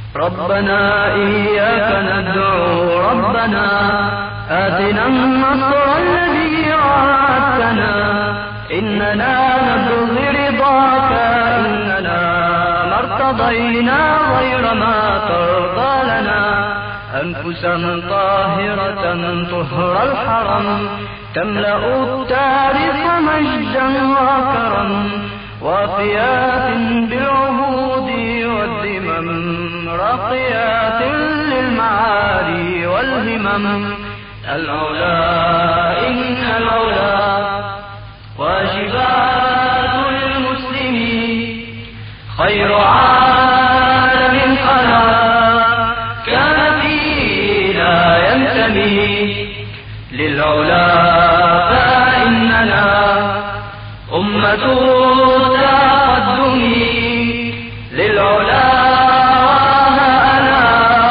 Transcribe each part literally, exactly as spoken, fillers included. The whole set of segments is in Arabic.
ربنا إياك ندعو ربنا آتنا النصر الذي وعدتنا إننا نبغي رضاك إننا ما ارتضينا غير ما ترضى لنا أنفسا طاهرة طهر الحرم تملأ التاريخ مجدا وكرم وافيات بالعهود والذمم راقيات للمعالي والهمم العلا إن العلا واجبات المسلمين خير عالم خلا كان فينا ينتمي للعلا فإننا أمة التقدم للعلا وهأنا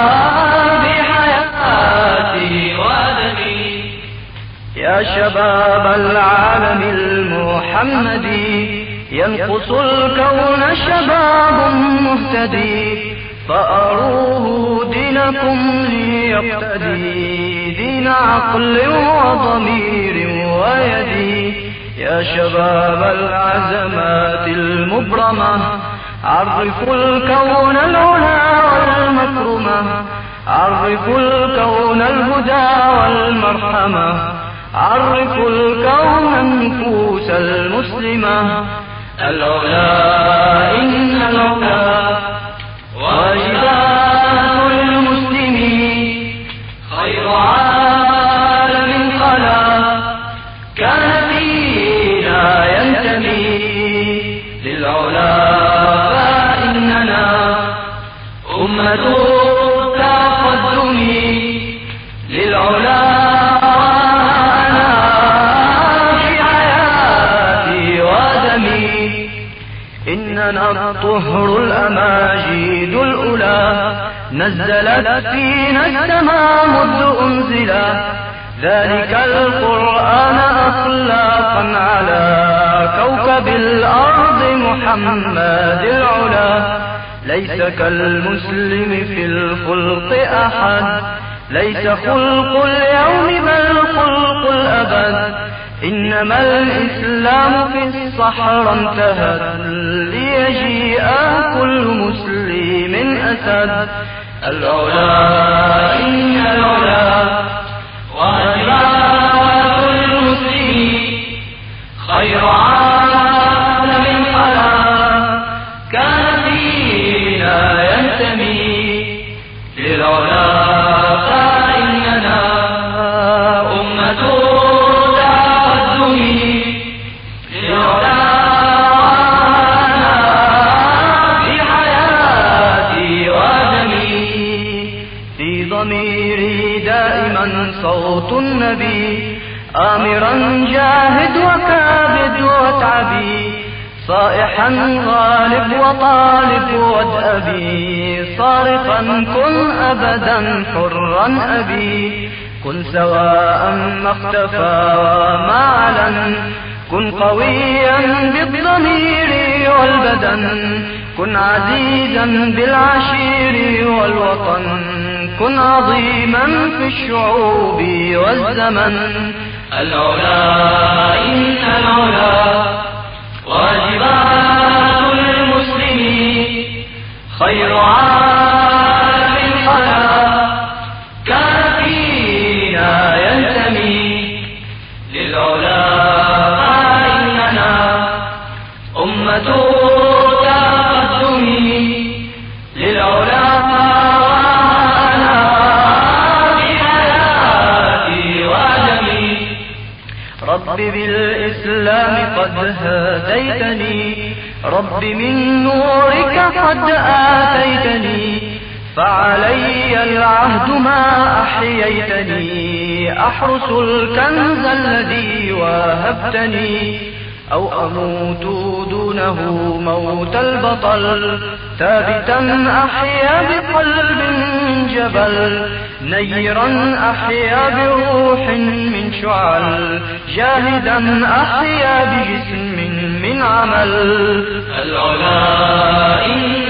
بحياتي وأدبي يا شباب العالم المحمدي ينقص الكون شباب مهتدي فأروه دينكم ليقتدي دين عقل وضمير ويدي يا شباب العزمات المبرمة عرفوا الكون العلا والمكرمة عرفوا الكون الهدى والمرحمة عرفوا الكون النفوس المسلمة العلا إن العلا واجبات المسلمين خير عالم خلا كان فينا ينتمي للعلا فإننا أمة التقدم للعلا وأنا بحياتي ودمي إننا الطهر الأماجيد الأولى نزلت فينا السماء منذ أنزلا ذلك القرآن أخلاقا على كوكب الأرض محمد العلا ليس كالمسلم في الخلق أحد ليس خلق اليوم بل خلق الأبد إنما الإسلام في الصحراء انتهت ليجيء كل مسلم أسد العلا إن العلا واجبات المسلمين خير عالم خلا كان فينا ينتمي للعلا فإننا أمة تقدم للعلا وأنا بحياتي ودمي في ضميري دائما صوت النبي آمرا جاهد وكابد واتعبي صائحا غالب وطالب وادأبي صارخا كن أبدا حرا أبي كن سواء ما اختفى وما علن كن قويا بالضمير والبدن كن عزيزا بالعشير والوطن كن عظيما في الشعوب والزمن العلا إن العلا واجبات المسلمين خير عالم خلا كان فينا ينتمي للعلا فإننا أمة تقدم للعلا رب بالإسلام قد هديتني رب من نورك قد آتيتني فعلي العهد ما أحييتني أحرس الكنز الذي وهبتني أو أموت دونه موت البطل ثابتا أحيا بقلب من جبل نيرا أحيا بروح من شعل جاهدا أحيا بجسم من عمل العلا